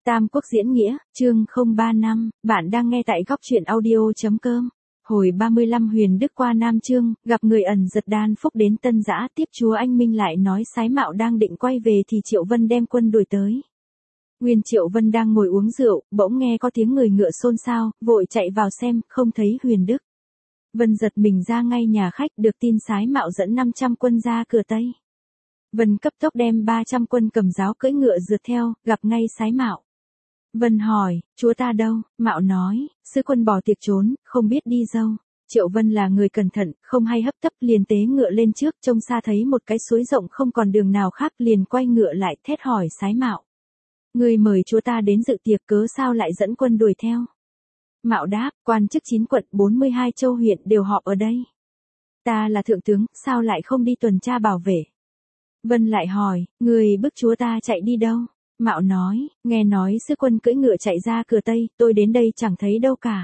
Tam Quốc diễn nghĩa, chương 035, bạn đang nghe tại góc truyện audio.com. Hồi 35 Huyền Đức qua Nam Chương, gặp người ẩn giật Đan Phúc đến Tân Giã, tiếp chúa anh Minh lại nói Sái Mạo đang định quay về thì Triệu Vân đem quân đuổi tới. Nguyên Triệu Vân đang ngồi uống rượu, bỗng nghe có tiếng người ngựa xôn xao, vội chạy vào xem, không thấy Huyền Đức. Vân giật mình ra ngay nhà khách, được tin Sái Mạo dẫn 500 quân ra cửa Tây. Vân cấp tốc đem 300 quân cầm giáo cưỡi ngựa rượt theo, gặp ngay Sái Mạo. Vân hỏi, chúa ta đâu? Mạo nói, sứ quân bỏ tiệc trốn, không biết đi đâu. Triệu Vân là người cẩn thận, không hay hấp tấp, liền tế ngựa lên trước, trông xa thấy một cái suối rộng không còn đường nào khác, liền quay ngựa lại, thét hỏi Sái Mạo. Người mời chúa ta đến dự tiệc, cớ sao lại dẫn quân đuổi theo? Mạo đáp, quan chức 9 quận 42 châu huyện đều họp ở đây. Ta là thượng tướng, sao lại không đi tuần tra bảo vệ? Vân lại hỏi, người bức chúa ta chạy đi đâu? Mạo nói, nghe nói sứ quân cưỡi ngựa chạy ra cửa Tây, tôi đến đây chẳng thấy đâu cả.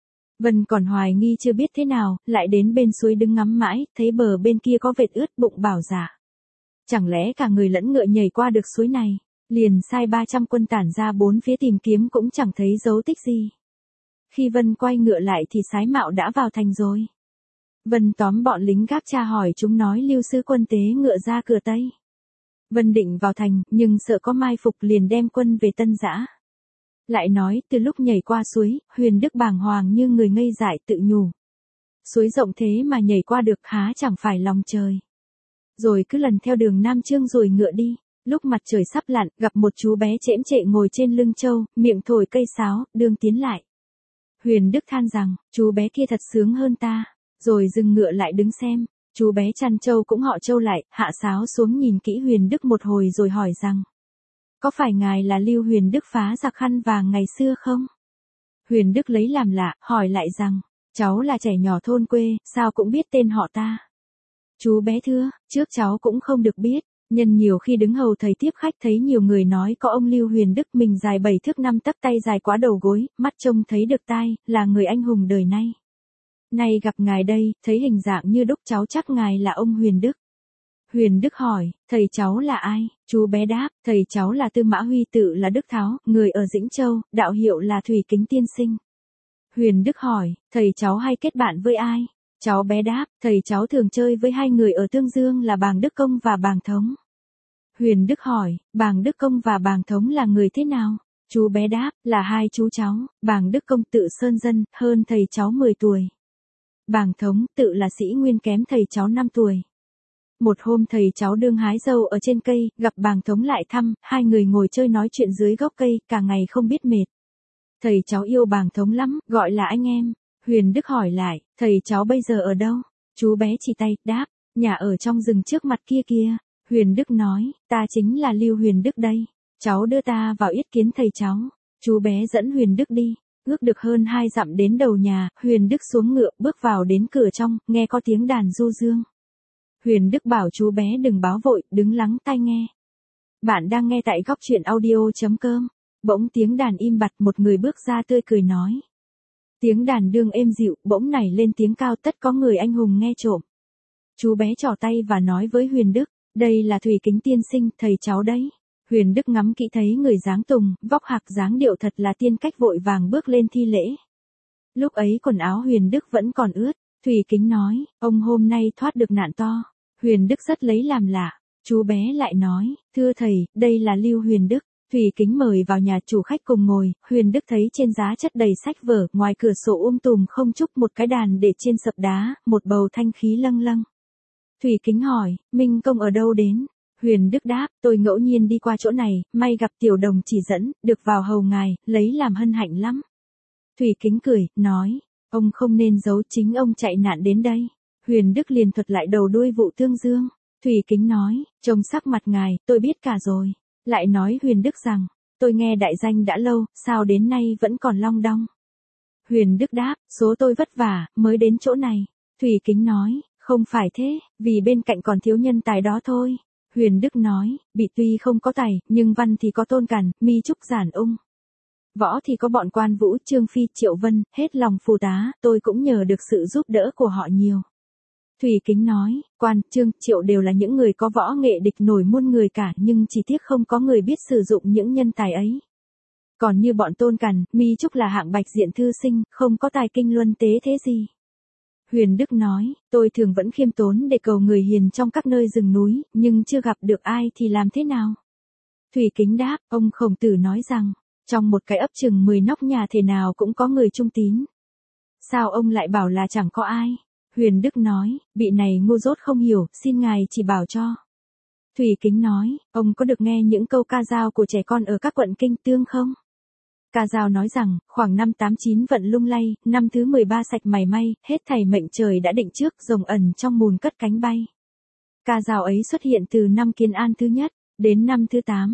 Vân còn hoài nghi chưa biết thế nào, lại đến bên suối đứng ngắm mãi, thấy bờ bên kia có vệt ướt, bụng bảo dạ. Chẳng lẽ cả người lẫn ngựa nhảy qua được suối này? Liền sai 300 quân tản ra bốn phía tìm kiếm cũng chẳng thấy dấu tích gì. Khi Vân quay ngựa lại thì Sái Mạo đã vào thành rồi. Vân tóm bọn lính gác tra hỏi chúng nói Lưu sứ quân tế ngựa ra cửa Tây. Vân định vào thành, nhưng sợ có mai phục liền đem quân về Tân Giã. Lại nói, từ lúc nhảy qua suối, Huyền Đức bàng hoàng như người ngây dại tự nhủ. Suối rộng thế mà nhảy qua được há chẳng phải lòng trời. Rồi cứ lần theo đường Nam Chương rồi ngựa đi. Lúc mặt trời sắp lặn, gặp một chú bé chễm chệ ngồi trên lưng trâu, miệng thổi cây sáo, đương tiến lại. Huyền Đức than rằng, chú bé kia thật sướng hơn ta. Rồi dừng ngựa lại đứng xem. Chú bé chăn trâu cũng họ trâu lại, hạ sáo xuống nhìn kỹ Huyền Đức một hồi rồi hỏi rằng. Có phải ngài là Lưu Huyền Đức phá giặc khăn vàng ngày xưa không? Huyền Đức lấy làm lạ, hỏi lại rằng. Cháu là trẻ nhỏ thôn quê, sao cũng biết tên họ ta? Chú bé thưa, trước cháu cũng không được biết. Nhân nhiều khi đứng hầu thầy tiếp khách thấy nhiều người nói có ông Lưu Huyền Đức mình dài 7 thước 5 tấc, tay dài quá đầu gối, mắt trông thấy được tai, là người anh hùng đời nay. Nay gặp ngài đây, thấy hình dạng như đúc, cháu chắc ngài là ông Huyền Đức. Huyền Đức hỏi, thầy cháu là ai? Chú bé đáp, thầy cháu là Tư Mã Huy, tự là Đức Tháo, người ở Dĩnh Châu, đạo hiệu là Thủy Kính Tiên Sinh. Huyền Đức hỏi, thầy cháu hay kết bạn với ai? Cháu bé đáp, thầy cháu thường chơi với hai người ở Tương Dương là Bàng Đức Công và Bàng Thống. Huyền Đức hỏi, Bàng Đức Công và Bàng Thống là người thế nào? Chú bé đáp, là hai chú cháu, Bàng Đức Công tự sơn dân, hơn thầy cháu 10 tuổi. Bàng Thống, tự là sĩ nguyên, kém thầy cháu 5 tuổi. Một hôm thầy cháu đương hái dâu ở trên cây, gặp Bàng Thống lại thăm, hai người ngồi chơi nói chuyện dưới gốc cây, cả ngày không biết mệt. Thầy cháu yêu Bàng Thống lắm, gọi là anh em. Huyền Đức hỏi lại, thầy cháu bây giờ ở đâu? Chú bé chỉ tay, đáp, nhà ở trong rừng trước mặt kia kia. Huyền Đức nói, ta chính là Lưu Huyền Đức đây. Cháu đưa ta vào yết kiến thầy cháu. Chú bé dẫn Huyền Đức đi. Ước được hơn 2 dặm đến đầu nhà, Huyền Đức xuống ngựa, bước vào đến cửa trong, nghe có tiếng đàn du dương. Huyền Đức bảo chú bé đừng báo vội, đứng lắng tai nghe. Bạn đang nghe tại góc truyện audio.com. Bỗng tiếng đàn im bặt, một người bước ra tươi cười nói. Tiếng đàn đương êm dịu, bỗng nảy lên tiếng cao, tất có người anh hùng nghe trộm. Chú bé trỏ tay và nói với Huyền Đức, đây là Thủy Kính Tiên Sinh, thầy cháu đấy. Huyền Đức ngắm kỹ thấy người dáng tùng, vóc hạc dáng điệu thật là tiên cách, vội vàng bước lên thi lễ. Lúc ấy quần áo Huyền Đức vẫn còn ướt. Thủy Kính nói, ông hôm nay thoát được nạn to. Huyền Đức rất lấy làm lạ. Chú bé lại nói, thưa thầy, đây là Lưu Huyền Đức. Thủy Kính mời vào nhà chủ khách cùng ngồi. Huyền Đức thấy trên giá chất đầy sách vở, ngoài cửa sổ tùm không chúc, một cái đàn để trên sập đá, một bầu thanh khí lâng lâng. Thủy Kính hỏi, Minh Công ở đâu đến? Huyền Đức đáp, tôi ngẫu nhiên đi qua chỗ này, may gặp tiểu đồng chỉ dẫn, được vào hầu ngài, lấy làm hân hạnh lắm. Thủy Kính cười, nói, ông không nên giấu, chính ông chạy nạn đến đây. Huyền Đức liền thuật lại đầu đuôi vụ Tương Dương. Thủy Kính nói, trông sắc mặt ngài, tôi biết cả rồi. Lại nói Huyền Đức rằng, tôi nghe đại danh đã lâu, sao đến nay vẫn còn long đong. Huyền Đức đáp, số tôi vất vả, mới đến chỗ này. Thủy Kính nói, không phải thế, vì bên cạnh còn thiếu nhân tài đó thôi. Huyền Đức nói, bị tuy không có tài, nhưng văn thì có Tôn Càn, Mi Trúc Giản Ung. Võ thì có bọn Quan Vũ, Trương Phi, Triệu Vân, hết lòng phù tá, tôi cũng nhờ được sự giúp đỡ của họ nhiều. Thủy Kính nói, Quan, Trương, Triệu đều là những người có võ nghệ địch nổi muôn người cả, nhưng chỉ tiếc không có người biết sử dụng những nhân tài ấy. Còn như bọn Tôn Càn, Mi Trúc là hạng bạch diện thư sinh, không có tài kinh luân tế thế gì. Huyền Đức nói, tôi thường vẫn khiêm tốn để cầu người hiền trong các nơi rừng núi, nhưng chưa gặp được ai thì làm thế nào? Thủy Kính đáp, ông Khổng Tử nói rằng, trong một cái ấp chừng 10 nóc nhà thể nào cũng có người trung tín. Sao ông lại bảo là chẳng có ai? Huyền Đức nói, vị này ngu dốt không hiểu, xin ngài chỉ bảo cho. Thủy Kính nói, ông có được nghe những câu ca dao của trẻ con ở các quận kinh tương không? Ca dao nói rằng, khoảng năm 89 vận lung lay, năm thứ 13 sạch mày may, hết thảy mệnh trời đã định trước, rồng ẩn trong mùn cất cánh bay. Ca dao ấy xuất hiện từ năm Kiến An thứ nhất, đến năm thứ 8,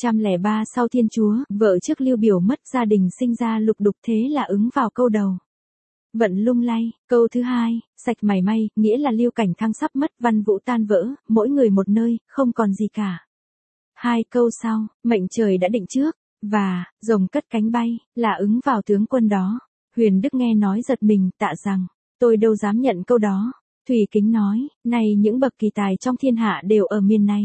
203 sau Thiên Chúa, vợ trước Lưu Biểu mất gia đình sinh ra lục đục thế là ứng vào câu đầu. Vận lung lay, câu thứ hai, sạch mày may, nghĩa là Lưu Cảnh Thăng sắp mất, văn vũ tan vỡ, mỗi người một nơi, không còn gì cả. Hai câu sau, mệnh trời đã định trước, và, rồng cất cánh bay, là ứng vào tướng quân đó. Huyền Đức nghe nói giật mình, tạ rằng, tôi đâu dám nhận câu đó. Thủy Kính nói, này những bậc kỳ tài trong thiên hạ đều ở miền này.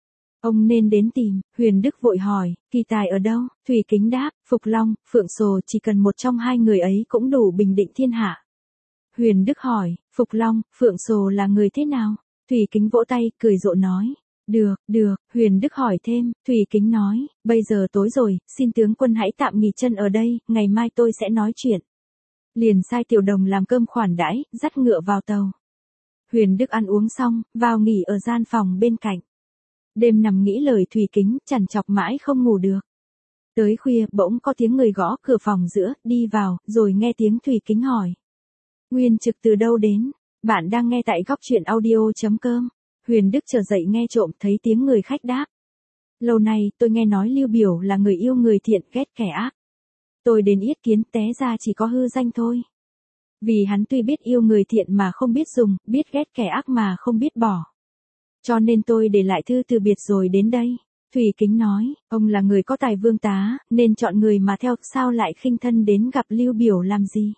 Ông nên đến tìm. Huyền Đức vội hỏi, kỳ tài ở đâu? Thủy Kính đáp, Phục Long, Phượng Sồ, chỉ cần một trong hai người ấy cũng đủ bình định thiên hạ. Huyền Đức hỏi, Phục Long, Phượng Sồ là người thế nào? Thủy Kính vỗ tay, cười rộ nói, được. Huyền Đức hỏi thêm, Thủy Kính nói, bây giờ tối rồi, xin tướng quân hãy tạm nghỉ chân ở đây, ngày mai tôi sẽ nói chuyện. Liền sai Tiểu Đồng làm cơm khoản đãi, dắt ngựa vào tàu. Huyền Đức ăn uống xong, vào nghỉ ở gian phòng bên cạnh. Đêm nằm nghĩ lời Thủy Kính, trằn trọc mãi không ngủ được. Tới khuya, bỗng có tiếng người gõ cửa phòng giữa, đi vào, rồi nghe tiếng Thủy Kính hỏi. Nguyên Trực từ đâu đến? Bạn đang nghe tại góc truyện audio.com. Huyền Đức trở dậy nghe trộm, thấy tiếng người khách đáp. Lâu nay, tôi nghe nói Lưu Biểu là người yêu người thiện, ghét kẻ ác. Tôi đến yết kiến, té ra chỉ có hư danh thôi. Vì hắn tuy biết yêu người thiện mà không biết dùng, biết ghét kẻ ác mà không biết bỏ. Cho nên tôi để lại thư từ biệt rồi đến đây. Thủy Kính nói, ông là người có tài vương tá, nên chọn người mà theo, sao lại khinh thân đến gặp Lưu Biểu làm gì?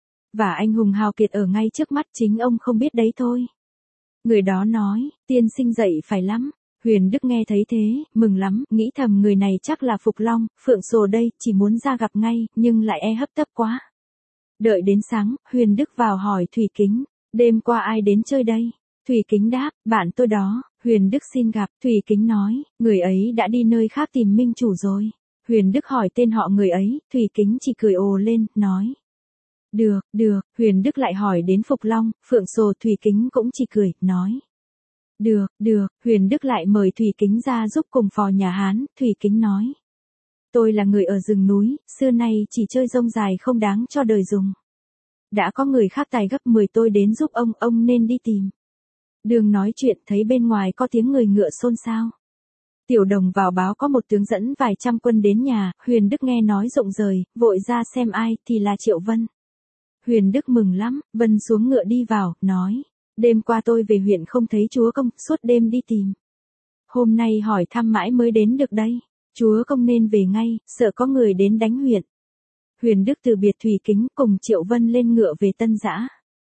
Và anh hùng hào kiệt ở ngay trước mắt, chính ông không biết đấy thôi. Người đó nói, tiên sinh dậy phải lắm. Huyền Đức nghe thấy thế, mừng lắm, nghĩ thầm người này chắc là Phục Long, Phượng Sồ đây, chỉ muốn ra gặp ngay, nhưng lại hấp tấp quá. Đợi đến sáng, Huyền Đức vào hỏi Thủy Kính, đêm qua ai đến chơi đây? Thủy Kính đáp, bạn tôi đó. Huyền Đức xin gặp. Thủy Kính nói, người ấy đã đi nơi khác tìm minh chủ rồi. Huyền Đức hỏi tên họ người ấy, Thủy Kính chỉ cười ồ lên, nói. Được. Huyền Đức lại hỏi đến Phục Long, Phượng Sồ, Thủy Kính cũng chỉ cười, nói. Được. Huyền Đức lại mời Thủy Kính ra giúp cùng phò nhà Hán. Thủy Kính nói. Tôi là người ở rừng núi, xưa nay chỉ chơi rông dài không đáng cho đời dùng. Đã có người khác tài gấp 10 tôi đến giúp ông nên đi tìm. Đường nói chuyện thấy bên ngoài có tiếng người ngựa xôn xao. Tiểu Đồng vào báo có một tướng dẫn vài trăm quân đến nhà, Huyền Đức nghe nói rụng rời, vội ra xem ai, thì là Triệu Vân. Huyền Đức mừng lắm, Vân xuống ngựa đi vào, nói, đêm qua tôi về huyện không thấy chúa công, suốt đêm đi tìm. Hôm nay hỏi thăm mãi mới đến được đây, chúa công nên về ngay, sợ có người đến đánh huyện. Huyền Đức từ biệt Thủy Kính cùng Triệu Vân lên ngựa về Tân Dã.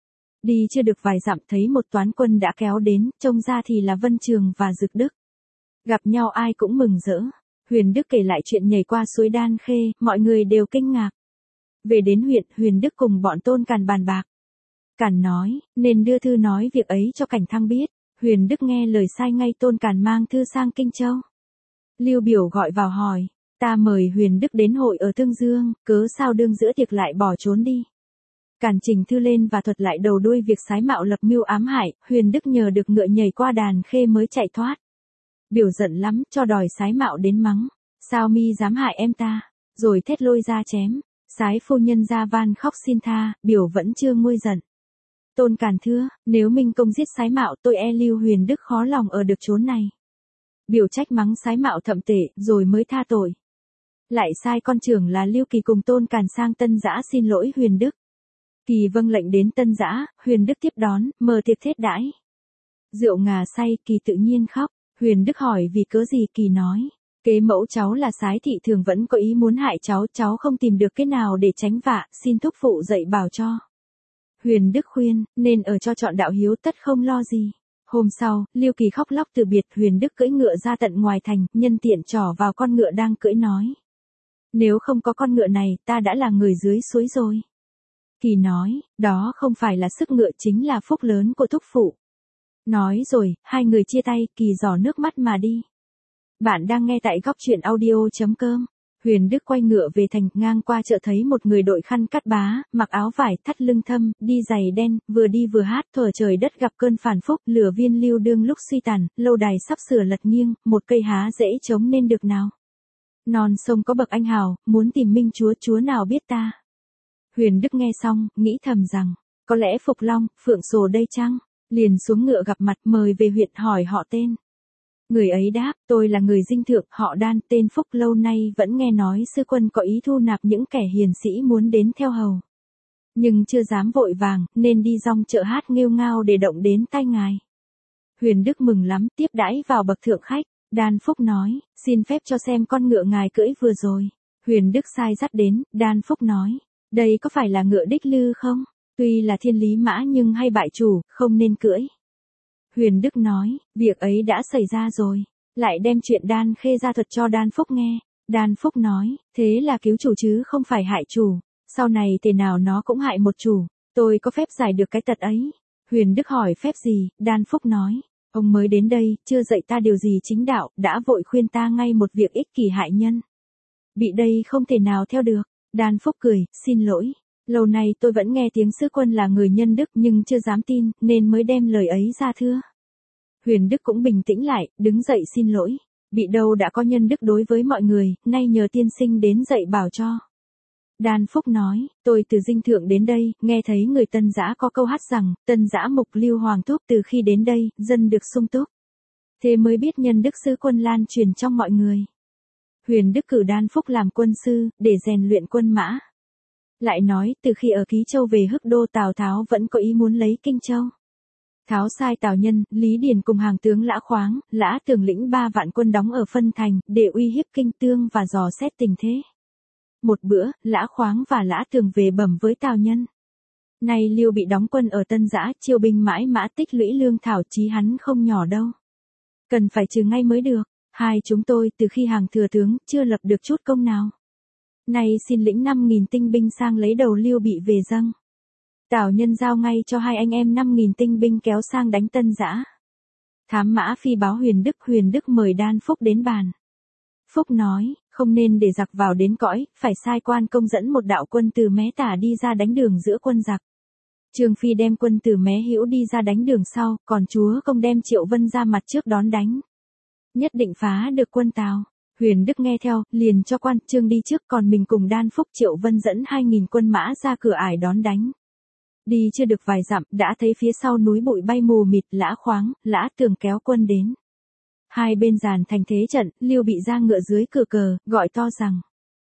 Đi chưa được vài dặm thấy một toán quân đã kéo đến, trông ra thì là Vân Trường và Dực Đức. Gặp nhau ai cũng mừng rỡ. Huyền Đức kể lại chuyện nhảy qua suối Đan Khê, mọi người đều kinh ngạc. Về đến huyện, Huyền Đức cùng bọn Tôn Càn bàn bạc. Càn nói, nên đưa thư nói việc ấy cho Cảnh Thăng biết. Huyền Đức nghe lời sai ngay, Tôn Càn mang thư sang Kinh Châu. Lưu Biểu gọi vào hỏi, ta mời Huyền Đức đến hội ở Tương Dương, cớ sao đương giữa tiệc lại bỏ trốn đi. Càn trình thư lên và thuật lại đầu đuôi việc Sái Mạo lập mưu ám hại, Huyền Đức nhờ được ngựa nhảy qua Đàn Khê mới chạy thoát. Biểu giận lắm, cho đòi Sái Mạo đến mắng, sao mi dám hại em ta, rồi thét lôi ra chém. Sái phu nhân ra van khóc xin tha, Biểu vẫn chưa nguôi giận. Tôn Càn thưa, nếu Minh công giết Sái Mạo tôi Lưu Huyền Đức khó lòng ở được chốn này. Biểu trách mắng Sái Mạo thậm tệ, rồi mới tha tội. Lại sai con trưởng là Lưu Kỳ cùng Tôn Càn sang Tân Dã xin lỗi Huyền Đức. Kỳ vâng lệnh đến Tân Dã, Huyền Đức tiếp đón, mời tiệc thiết đãi. Rượu ngà say, Kỳ tự nhiên khóc. Huyền Đức hỏi vì cớ gì, Kỳ nói, kế mẫu cháu là Sái thị thường vẫn có ý muốn hại cháu không tìm được cái nào để tránh vạ, xin thúc phụ dạy bảo cho. Huyền Đức khuyên, nên ở cho chọn đạo hiếu tất không lo gì. Hôm sau, Lưu Kỳ khóc lóc từ biệt, Huyền Đức cưỡi ngựa ra tận ngoài thành, nhân tiện trỏ vào con ngựa đang cưỡi nói. Nếu không có con ngựa này, ta đã là người dưới suối rồi. Kỳ nói, đó không phải là sức ngựa chính là phúc lớn của thúc phụ. Nói rồi, hai người chia tay, Kỳ giỏ nước mắt mà đi. Bạn đang nghe tại góc truyện audio.com. Huyền Đức quay ngựa về thành, ngang qua chợ thấy một người đội khăn cắt bá, mặc áo vải, thắt lưng thâm, đi giày đen, vừa đi vừa hát, thuở trời đất gặp cơn phản phúc, lửa viên lưu đương lúc suy tàn, lâu đài sắp sửa lật nghiêng, một cây há dễ chống nên được nào. Non sông có bậc anh hào, muốn tìm minh chúa, chúa nào biết ta. Huyền Đức nghe xong, nghĩ thầm rằng, có lẽ Phục Long, Phượng Sồ đây chăng? Liền xuống ngựa gặp mặt, mời về huyện hỏi họ tên. Người ấy đáp, tôi là người Dinh Thượng, họ Đan, tên Phúc, lâu nay vẫn nghe nói sư quân có ý thu nạp những kẻ hiền sĩ muốn đến theo hầu. Nhưng chưa dám vội vàng, nên đi dong chợ hát nghêu ngao để động đến tai ngài. Huyền Đức mừng lắm, tiếp đãi vào bậc thượng khách. Đan Phúc nói, xin phép cho xem con ngựa ngài cưỡi vừa rồi. Huyền Đức sai dắt đến, Đan Phúc nói, đây có phải là ngựa đích lư không? Tuy là thiên lý mã nhưng hay bại chủ, không nên cưỡi. Huyền Đức nói, việc ấy đã xảy ra rồi. Lại đem chuyện Đan Khê ra thuật cho Đan Phúc nghe. Đan Phúc nói, thế là cứu chủ chứ không phải hại chủ. Sau này thế nào nó cũng hại một chủ. Tôi có phép giải được cái tật ấy. Huyền Đức hỏi phép gì, Đan Phúc nói, ông mới đến đây, chưa dạy ta điều gì chính đạo, đã vội khuyên ta ngay một việc ích kỷ hại nhân. Bị đây không thể nào theo được. Đan Phúc cười, xin lỗi. Lâu nay tôi vẫn nghe tiếng sư quân là người nhân đức nhưng chưa dám tin, nên mới đem lời ấy ra thưa. Huyền Đức cũng bình tĩnh lại, đứng dậy xin lỗi. Bị đâu đã có nhân đức đối với mọi người, nay nhờ tiên sinh đến dạy bảo cho. Đan Phúc nói, tôi từ Dinh Thượng đến đây, nghe thấy người Tân Giã có câu hát rằng, Tân Giã mục lưu hoàng thúc, từ khi đến đây, dân được sung túc. Thế mới biết nhân đức sư quân lan truyền trong mọi người. Huyền Đức cử Đan Phúc làm quân sư, để rèn luyện quân mã. Lại nói, từ khi ở Ký Châu về Hức Đô, Tào Tháo vẫn có ý muốn lấy Kinh Châu. Tháo sai Tào Nhân, Lý Điền cùng hàng tướng Lã Khoáng, Lã Tường lĩnh 3 vạn quân đóng ở Phân Thành, để uy hiếp Kinh Tương và dò xét tình thế. Một bữa, Lã Khoáng và Lã Tường về bẩm với Tào Nhân. Nay Liêu bị đóng quân ở Tân Giã, chiêu binh mãi mã tích lũy lương thảo, chí hắn không nhỏ đâu. Cần phải trừ ngay mới được. Hai chúng tôi từ khi hàng thừa tướng, chưa lập được chút công nào. Nay xin lĩnh 5.000 tinh binh sang lấy đầu Liêu bị về dâng. Tào Nhân giao ngay cho hai anh em 5.000 tinh binh kéo sang đánh Tân Giã. Thám mã phi báo Huyền Đức mời Đan Phúc đến bàn. Phúc nói, không nên để giặc vào đến cõi, phải sai quan công dẫn một đạo quân từ Mé Tả đi ra đánh đường giữa quân giặc. Trương Phi đem quân từ Mé Hữu đi ra đánh đường sau, còn chúa công đem Triệu Vân ra mặt trước đón đánh. Nhất định phá được quân Tào. Huyền Đức nghe theo, liền cho quan Trương đi trước, còn mình cùng Đan Phúc Triệu Vân dẫn 2.000 quân mã ra cửa ải đón đánh. Đi chưa được vài dặm, đã thấy phía sau núi bụi bay mù mịt, Lã Khoáng, Lã Tường kéo quân đến. Hai bên dàn thành thế trận, Liêu bị ra ngựa dưới cửa cờ, gọi to rằng,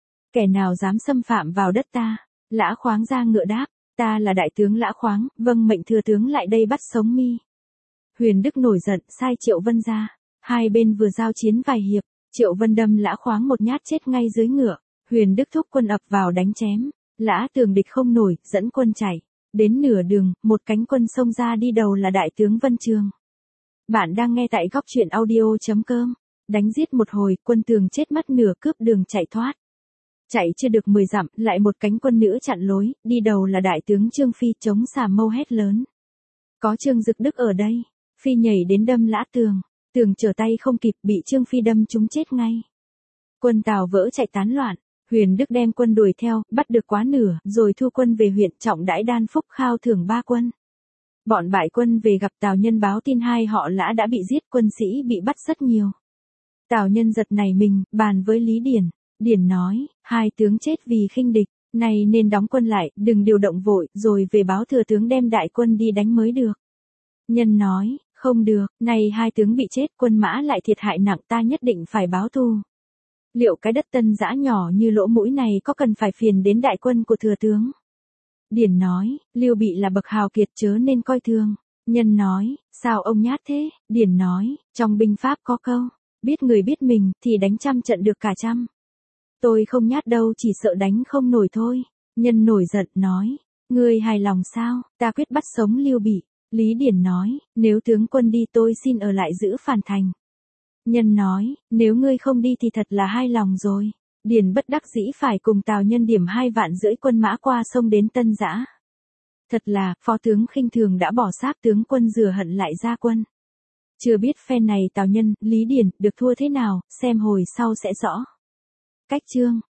kẻ nào dám xâm phạm vào đất ta? Lã Khoáng ra ngựa đáp, ta là đại tướng Lã Khoáng, vâng mệnh thừa tướng lại đây bắt sống mi. Huyền Đức nổi giận, sai Triệu Vân ra. Hai bên vừa giao chiến vài hiệp, Triệu Vân đâm Lã Khoáng một nhát chết ngay dưới ngựa. Huyền Đức thúc quân ập vào đánh chém. Lã Tường địch không nổi, dẫn quân chạy. Đến nửa đường, một cánh quân xông ra, đi đầu là đại tướng Vân Trường. Bạn đang nghe tại góc truyện audio.com. Đánh giết một hồi, quân Tường chết mất nửa, cướp đường chạy thoát. Chạy chưa được 10 dặm, lại một cánh quân nữa chặn lối, đi đầu là đại tướng Trương Phi, chống xà mâu hét lớn. Có Trương Dực Đức ở đây. Phi nhảy đến đâm Lã Tường. Tường trở tay không kịp, bị Trương Phi đâm trúng chết ngay. Quân Tào vỡ chạy tán loạn. Huyền Đức đem quân đuổi theo, bắt được quá nửa, rồi thu quân về huyện, trọng đãi Đan Phúc, khao thưởng 3 quân. Bọn bại quân về gặp Tào Nhân báo tin hai họ Lã đã bị giết, quân sĩ bị bắt rất nhiều. Tào Nhân giật nảy mình, bàn với Lý Điển. Điển nói, hai tướng chết vì khinh địch, này nên đóng quân lại, đừng điều động vội, rồi về báo thừa tướng đem đại quân đi đánh mới được. Nhân nói, không được, này hai tướng bị chết, quân mã lại thiệt hại nặng, ta nhất định phải báo thù. Liệu cái đất Tân Giã nhỏ như lỗ mũi này có cần phải phiền đến đại quân của thừa tướng? Điển nói, Liêu bị là bậc hào kiệt chớ nên coi thường. Nhân nói, sao ông nhát thế? Điển nói, trong binh pháp có câu, biết người biết mình thì đánh trăm trận được cả trăm. Tôi không nhát đâu, chỉ sợ đánh không nổi thôi. Nhân nổi giận nói, ngươi hài lòng sao? Ta quyết bắt sống Liêu bị. Lý Điển nói, nếu tướng quân đi tôi xin ở lại giữ phàn thành. Nhân nói, nếu ngươi không đi thì thật là hai lòng rồi. Điền bất đắc dĩ phải cùng Tào Nhân điểm 2,5 vạn quân mã qua sông đến Tân Giã. Thật là, phó tướng khinh thường đã bỏ xác tướng quân rửa hận lại ra quân. Chưa biết phen này Tào Nhân, Lý Điền, được thua thế nào, xem hồi sau sẽ rõ. Cách chương